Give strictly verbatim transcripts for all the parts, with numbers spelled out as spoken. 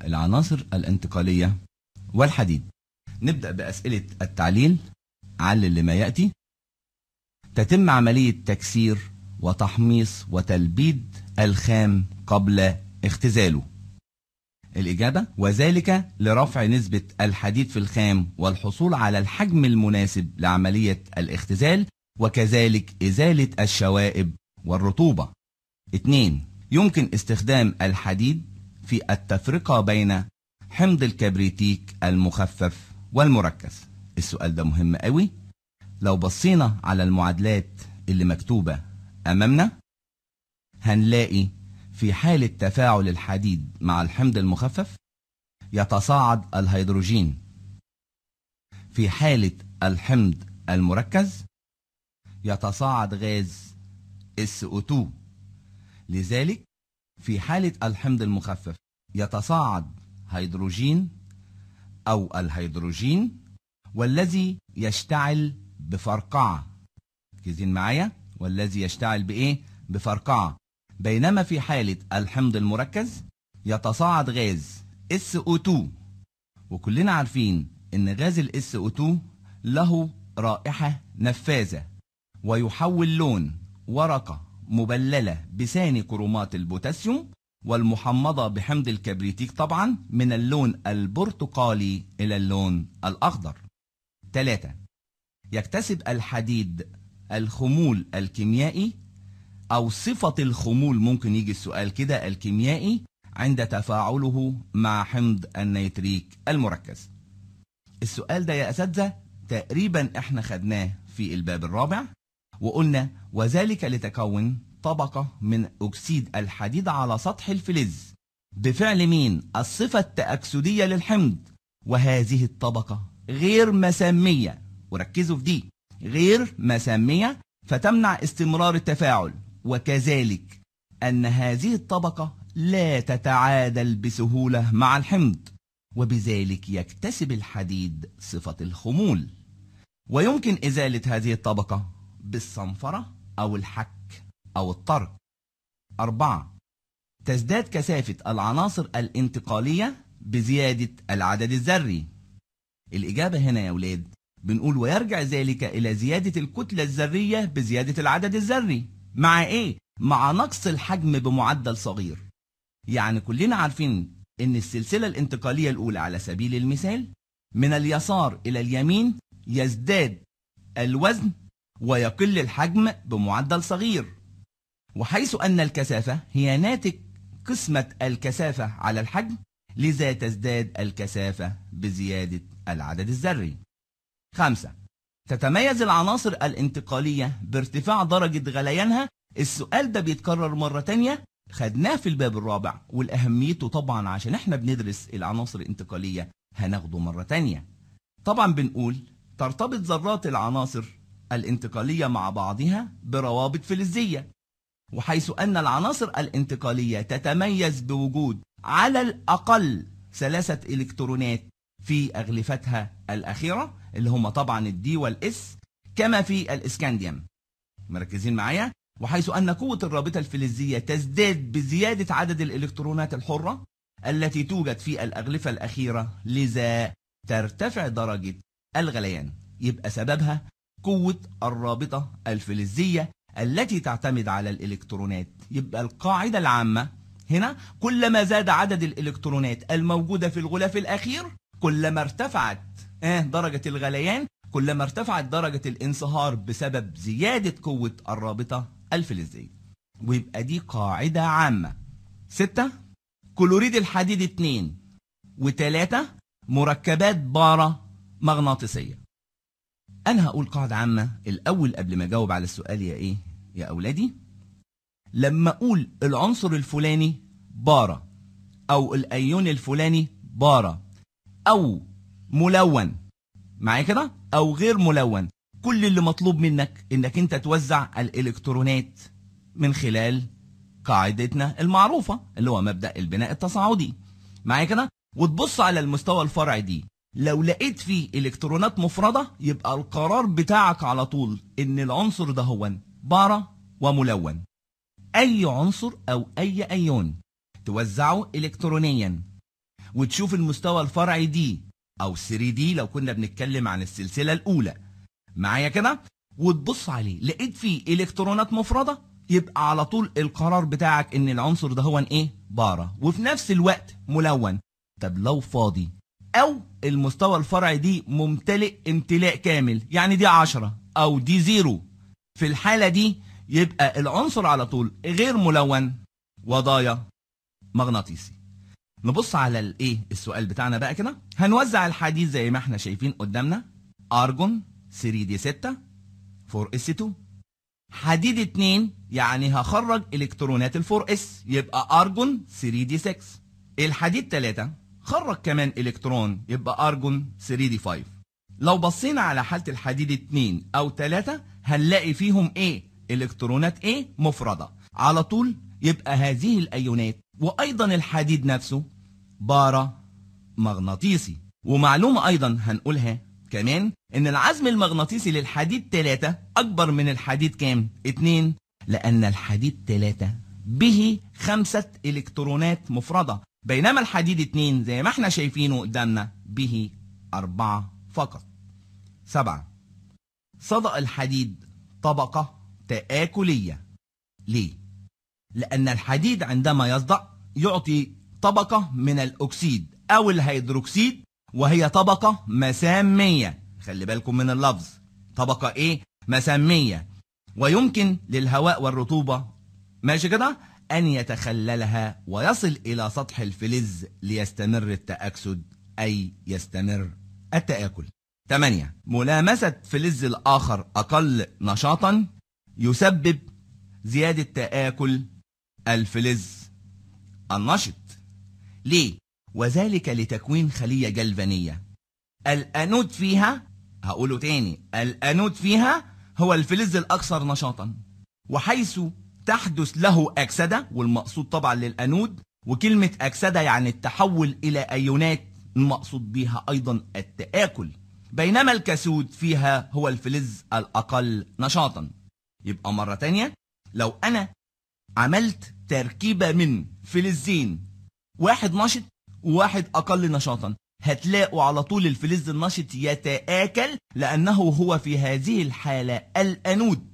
العناصر الانتقالية والحديد. نبدأ بأسئلة التعليل. علل لما يأتي. تتم عملية تكسير وتحميص وتلبيد الخام قبل اختزاله. الإجابة: وذلك لرفع نسبة الحديد في الخام والحصول على الحجم المناسب لعملية الاختزال، وكذلك إزالة الشوائب والرطوبة. اتنين. يمكن استخدام الحديد في التفرقة بين حمض الكبريتيك المخفف والمركز. السؤال ده مهم قوي. لو بصينا على المعادلات اللي مكتوبة أمامنا هنلاقي في حالة تفاعل الحديد مع الحمض المخفف يتصاعد الهيدروجين. في حالة الحمض المركز يتصاعد غاز إس أو تو. لذلك في حالة الحمض المخفف يتصاعد هيدروجين أو الهيدروجين، والذي يشتعل بفرقعة. ركزين معايا، والذي يشتعل بإيه؟ بفرقعة. بينما في حالة الحمض المركز يتصاعد غاز إس أو تو، وكلنا عارفين إن غاز ال إس أو تو له رائحة نفاذة ويحول لون ورقة مبللة بثاني كرومات البوتاسيوم والمحمضة بحمض الكبريتيك طبعا من اللون البرتقالي إلى اللون الأخضر. ثلاثة. يكتسب الحديد الخمول الكيميائي أو صفة الخمول، ممكن يجي السؤال كده، الكيميائي عند تفاعله مع حمض النيتريك المركز. السؤال ده يا أساتذة تقريبا احنا خدناه في الباب الرابع، وقلنا وذلك لتكون طبقة من أكسيد الحديد على سطح الفلز بفعل مين؟ الصفة التأكسدية للحمض، وهذه الطبقة غير مسامية، وركزوا في دي، غير مسامية، فتمنع استمرار التفاعل، وكذلك أن هذه الطبقة لا تتعادل بسهولة مع الحمض، وبذلك يكتسب الحديد صفة الخمول. ويمكن إزالة هذه الطبقة بالصنفرة أو الحك أو الطرق. أربعة. تزداد كثافة العناصر الانتقالية بزيادة العدد الذري. الإجابة هنا يا أولاد بنقول ويرجع ذلك إلى زيادة الكتلة الذرية بزيادة العدد الذري. مع إيه؟ مع نقص الحجم بمعدل صغير. يعني كلنا عارفين إن السلسلة الانتقالية الأولى على سبيل المثال من اليسار إلى اليمين يزداد الوزن ويقل الحجم بمعدل صغير، وحيث أن الكثافة هي ناتج قسمة الكثافة على الحجم، لذا تزداد الكثافة بزيادة العدد الذري. خمسة. تتميز العناصر الانتقالية بارتفاع درجة غليانها. السؤال ده بيتكرر مرة تانية، خدناه في الباب الرابع، والأهميته طبعا عشان احنا بندرس العناصر الانتقالية هناخده مرة تانية. طبعا بنقول ترتبط ذرات العناصر الانتقالية مع بعضها بروابط فلزية، وحيث أن العناصر الانتقالية تتميز بوجود على الأقل ثلاثة إلكترونات في أغلفتها الأخيرة اللي هم طبعا الدي والإس، كما في الإسكانديوم. مركزين معايا؟ وحيث أن قوة الرابطة الفلزية تزداد بزيادة عدد الإلكترونات الحرة التي توجد في الأغلفة الأخيرة، لذا ترتفع درجة الغليان. يبقى سببها قوة الرابطة الفلزية التي تعتمد على الإلكترونات. يبقى القاعدة العامة هنا كلما زاد عدد الإلكترونات الموجودة في الغلاف الأخير كلما ارتفعت آه درجة الغليان، كلما ارتفعت درجة الانصهار بسبب زيادة قوة الرابطة الفلزية. ويبقى دي قاعدة عامة. ستة. كلوريد الحديد اتنين وتلاتة مركبات بارة مغناطيسية. أنا هقول قاعدة عامة الأول قبل ما أجاوب على السؤال يا إيه يا أولادي. لما أقول العنصر الفلاني بارة أو الأيون الفلاني بارة أو ملون معايا كده أو غير ملون، كل اللي مطلوب منك إنك أنت توزع الإلكترونات من خلال قاعدتنا المعروفة اللي هو مبدأ البناء التصاعدي معايا كده، وتبص على المستوى الفرعي دي. لو لقيت فيه إلكترونات مفردة يبقى القرار بتاعك على طول إن العنصر ده هو بارة وملون. أي عنصر أو أي أيون توزعه إلكترونيا وتشوف المستوى الفرعي دي او ثري دي لو كنا بنتكلم عن السلسله الاولى معايا كده، وتبص عليه لقيت فيه الكترونات مفرده، يبقى على طول القرار بتاعك ان العنصر ده هو ايه؟ بارا، وفي نفس الوقت ملون. طب لو فاضي او المستوى الفرعي دي ممتلئ امتلاء كامل، يعني دي عشرة او دي زيرو، في الحاله دي يبقى العنصر على طول غير ملون وضايع مغناطيسي. نبص على الايه السؤال بتاعنا بقى كده. هنوزع الحديد زي ما احنا شايفين قدامنا، ارجون ثري دي ستة فور اس تو، حديد اتنين يعني هخرج الكترونات الفور اس يبقى ارجون ثري دي سكس. الحديد تلاتة خرج كمان الكترون يبقى ارجون ثري دي فايف. لو بصينا على حالة الحديد اتنين او تلاتة هنلاقي فيهم ايه؟ الكترونات ايه؟ مفردة على طول، يبقى هذه الايونات وايضا الحديد نفسه بارا مغناطيسي. ومعلومة ايضا هنقولها كمان ان العزم المغناطيسي للحديد تلاتة اكبر من الحديد كام؟ اتنين، لان الحديد تلاتة به خمسة الكترونات مفردة، بينما الحديد اتنين زي ما احنا شايفينه قدامنا به اربعة فقط. سبعة، صدأ الحديد طبقة تآكلية. ليه؟ لأن الحديد عندما يصدأ يعطي طبقة من الأكسيد أو الهيدروكسيد، وهي طبقة مسامية. خلي بالكم من اللفظ، طبقة إيه؟ مسامية، ويمكن للهواء والرطوبة ماشي كده أن يتخللها ويصل إلى سطح الفلز ليستمر التأكسد أي يستمر التآكل. ثمانية، ملامسة فلز الآخر أقل نشاطا يسبب زيادة تآكل الفلز النشط. ليه؟ وذلك لتكوين خلية جلفانية. الأنود فيها، هقوله تاني، الأنود فيها هو الفلز الأكثر نشاطا، وحيث تحدث له أكسدة، والمقصود طبعا للأنود، وكلمة أكسدة يعني التحول إلى أيونات، المقصود بها أيضا التآكل، بينما الكاثود فيها هو الفلز الأقل نشاطا. يبقى مرة تانية، لو أنا عملت تركيبة من فلزين، واحد نشط وواحد أقل نشاطا، هتلاقوا على طول الفلز النشط يتآكل، لأنه هو في هذه الحالة الأنود،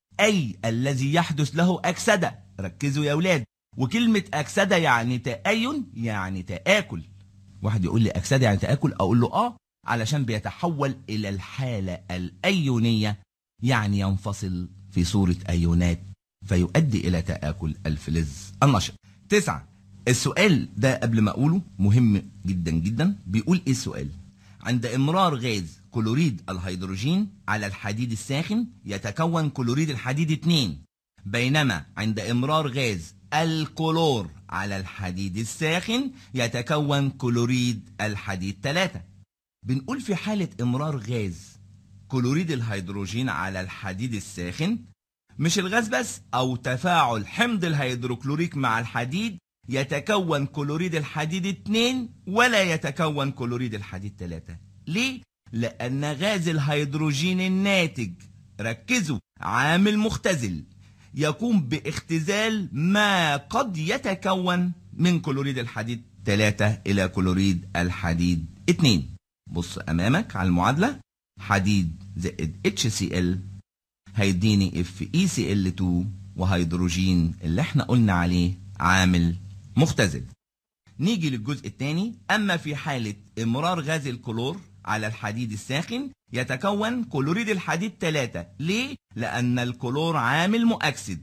أي الذي يحدث له أكسدة. ركزوا يا أولاد، وكلمة أكسدة يعني تآين يعني تآكل. واحد يقول لي أكسدة يعني تآكل، أقول له آه، علشان بيتحول إلى الحالة الأيونية، يعني ينفصل في صورة أيونات فيؤدي إلى تآكل الفلز النشط. تسعة، السؤال ده قبل ما أقوله مهم جدا جدا. بيقول إيه السؤال؟ عند إمرار غاز كلوريد الهيدروجين على الحديد الساخن يتكون كلوريد الحديد اتنين، بينما عند إمرار غاز الكلور على الحديد الساخن يتكون كلوريد الحديد تلاتة. بنقول في حالة إمرار غاز كلوريد الهيدروجين على الحديد الساخن، مش الغاز بس، أو تفاعل حمض الهيدروكلوريك مع الحديد، يتكون كلوريد الحديد اتنين ولا يتكون كلوريد الحديد تلاتة. ليه؟ لأن غاز الهيدروجين الناتج، ركزوا، عامل مختزل، يقوم باختزال ما قد يتكون من كلوريد الحديد تلاتة إلى كلوريد الحديد اتنين. بص أمامك على المعادلة، حديد زائد اتش سي ال هيديني اف اي سي ال اتنين وهيدروجين اللي احنا قلنا عليه عامل مختزل. نيجي للجزء الثاني. أما في حالة إمرار غاز الكلور على الحديد الساخن يتكون كلوريد الحديد تلاتة. ليه؟ لأن الكلور عامل مؤكسد،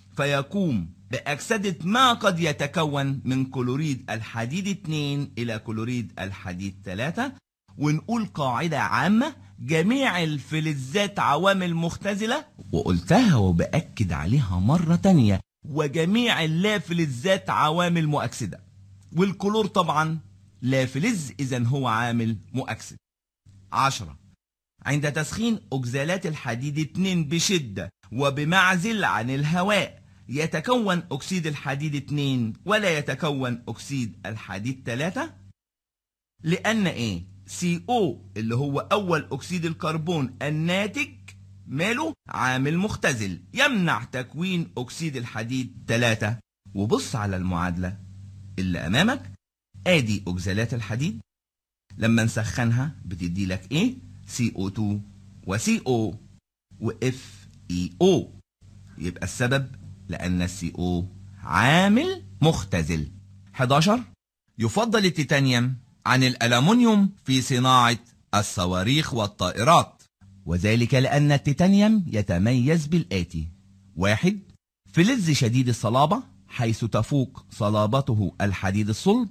فيقوم بأكسدة ما قد يتكون من كلوريد الحديد اتنين إلى كلوريد الحديد تلاتة. ونقول قاعدة عامة، جميع الفلزات عوامل مختزلة، وقلتها وبأكد عليها مرة تانية، وجميع اللافلزات عوامل مؤكسدة، والكلور طبعا لا فلز، إذن هو عامل مؤكسد. عشرة، عند تسخين أكزالات الحديد اتنين بشدة وبمعزل عن الهواء يتكون أكسيد الحديد اتنين ولا يتكون أكسيد الحديد تلاتة، لأن إيه؟ سي أو اللي هو أول أكسيد الكربون الناتج ماله؟ عامل مختزل، يمنع تكوين أكسيد الحديد تلاتة. وبص على المعادلة اللي أمامك، ادي اوكسالات الحديد لما نسخنها بتدي لك ايه؟ سي او اتنين و سي او و اف اي او. يبقى السبب لان السي او عامل مختزل. حداشر يفضل التيتانيوم عن الألمنيوم في صناعة الصواريخ والطائرات، وذلك لأن التيتانيوم يتميز بالآتي: واحد، فلز شديد الصلابة حيث تفوق صلابته الحديد الصلب.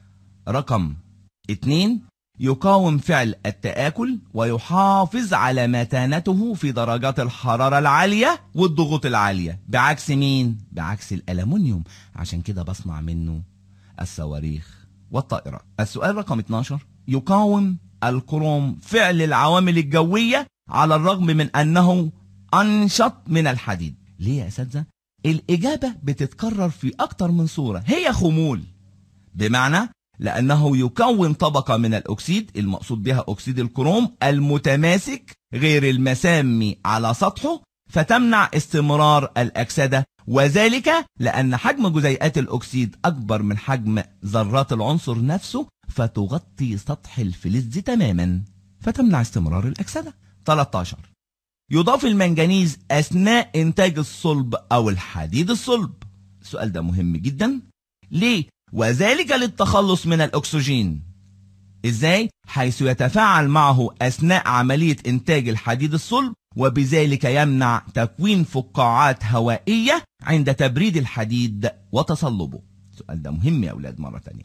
رقم اتنين، يقاوم فعل التآكل ويحافظ على متانته في درجات الحرارة العالية والضغوط العالية، بعكس مين؟ بعكس الألمنيوم، عشان كده بصنع منه الصواريخ والطائرات. السؤال رقم اتناشر، يقاوم الكروم فعل العوامل الجوية على الرغم من أنه أنشط من الحديد. ليه يا أساتذة؟ الإجابة بتتكرر في أكتر من صورة، هي خمول، بمعنى لأنه يكون طبقة من الأكسيد المقصود بها أكسيد الكروم المتماسك غير المسامي على سطحه، فتمنع استمرار الأكسدة، وذلك لأن حجم جزيئات الأكسيد أكبر من حجم ذرات العنصر نفسه، فتغطي سطح الفلز تماما فتمنع استمرار الأكسدة. تلتاشر، يضاف المنجنيز أثناء إنتاج الصلب أو الحديد الصلب. السؤال ده مهم جدا. ليه؟ وذلك للتخلص من الأكسجين. إزاي؟ حيث يتفاعل معه أثناء عملية إنتاج الحديد الصلب، وبذلك يمنع تكوين فقاعات هوائية عند تبريد الحديد وتصلبه. السؤال ده مهم يا أولاد مرة تانية.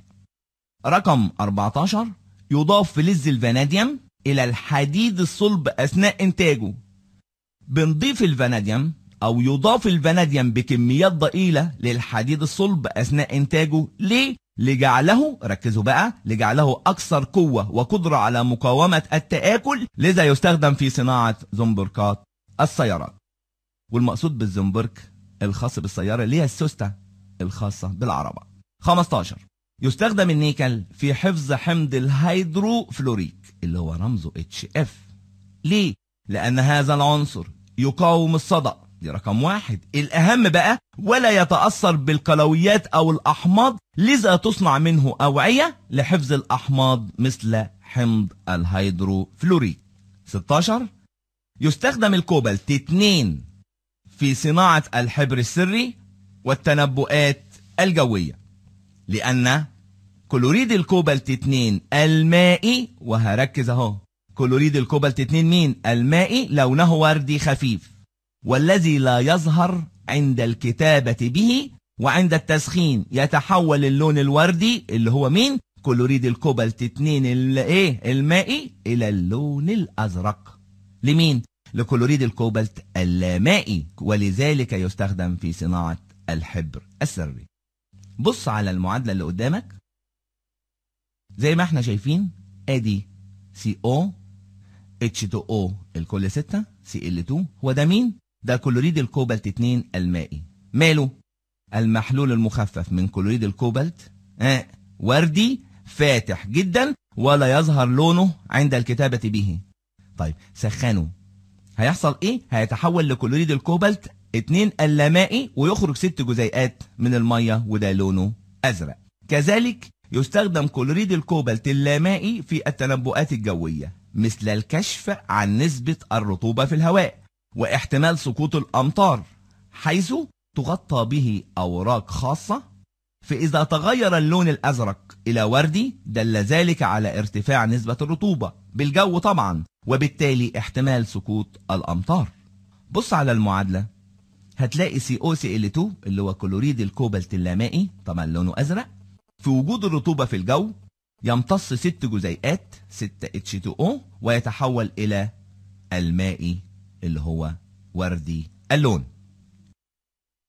رقم أربعتاشر، يضاف فلز الفاناديوم إلى الحديد الصلب أثناء إنتاجه. بنضيف الفاناديوم أو يضاف الفاناديوم بكميات ضئيلة للحديد الصلب أثناء إنتاجه. ليه؟ لجعله، ركزوا بقى، لجعله أكثر قوة وقدرة على مقاومة التآكل، لذا يستخدم في صناعة زنبركات السيارات. والمقصود بالزنبرك الخاص بالسيارة اللي هي السوستة الخاصة بالعربة. خمستاشر، يستخدم النيكل في حفظ حمض الهيدروفلوريك اللي هو رمزه اتش اف. ليه؟ لأن هذا العنصر يقاوم الصدأ، دي رقم واحد. الأهم بقى، ولا يتأثر بالقلويات أو الأحماض، لذا تصنع منه أوعية لحفظ الأحماض مثل حمض الهيدروفلوريك. ستاشر، يستخدم الكوبالت اتنين في صناعة الحبر السري والتنبؤات الجوية، لأن كلوريد الكوبالت اتنين المائي، وهركز اهو، كلوريد الكوبالت اتنين مين؟ المائي، لونه وردي خفيف، والذي لا يظهر عند الكتابة به، وعند التسخين يتحول اللون الوردي اللي هو مين؟ كلوريد الكوبالت اتنين الايه؟ المائي، الى اللون الازرق. لمين؟ لكلوريد الكوبالت اللامائي، ولذلك يستخدم في صناعة الحبر السري. بص على المعادلة اللي قدامك زي ما احنا شايفين، ادي سي او اتش تو او الكل ستة، سي ال اتنين، هو ده مين؟ ده كلوريد الكوبالت اتنين المائي. ماله؟ المحلول المخفف من كلوريد الكوبالت آه وردي فاتح جدا، ولا يظهر لونه عند الكتابة به. طيب سخنه، هيحصل ايه؟ هيتحول لكلوريد الكوبالت اتنين اللامائي، ويخرج ست جزيئات من المية، وده لونه ازرق. كذلك يستخدم كلوريد الكوبالت اللامائي في التنبؤات الجوية، مثل الكشف عن نسبة الرطوبة في الهواء واحتمال سقوط الأمطار، حيث تغطى به أوراق خاصة، فإذا تغير اللون الأزرق إلى وردي دل ذلك على ارتفاع نسبة الرطوبة بالجو طبعا، وبالتالي احتمال سقوط الأمطار. بص على المعادلة، هتلاقي سي او سي ال اتنين اللي هو كلوريد الكوبالت اللامائي، طبعا لونه أزرق، في وجود الرطوبة في الجو يمتص ست جزيئات ستة اتش تو او ويتحول إلى المائي اللي هو وردي اللون.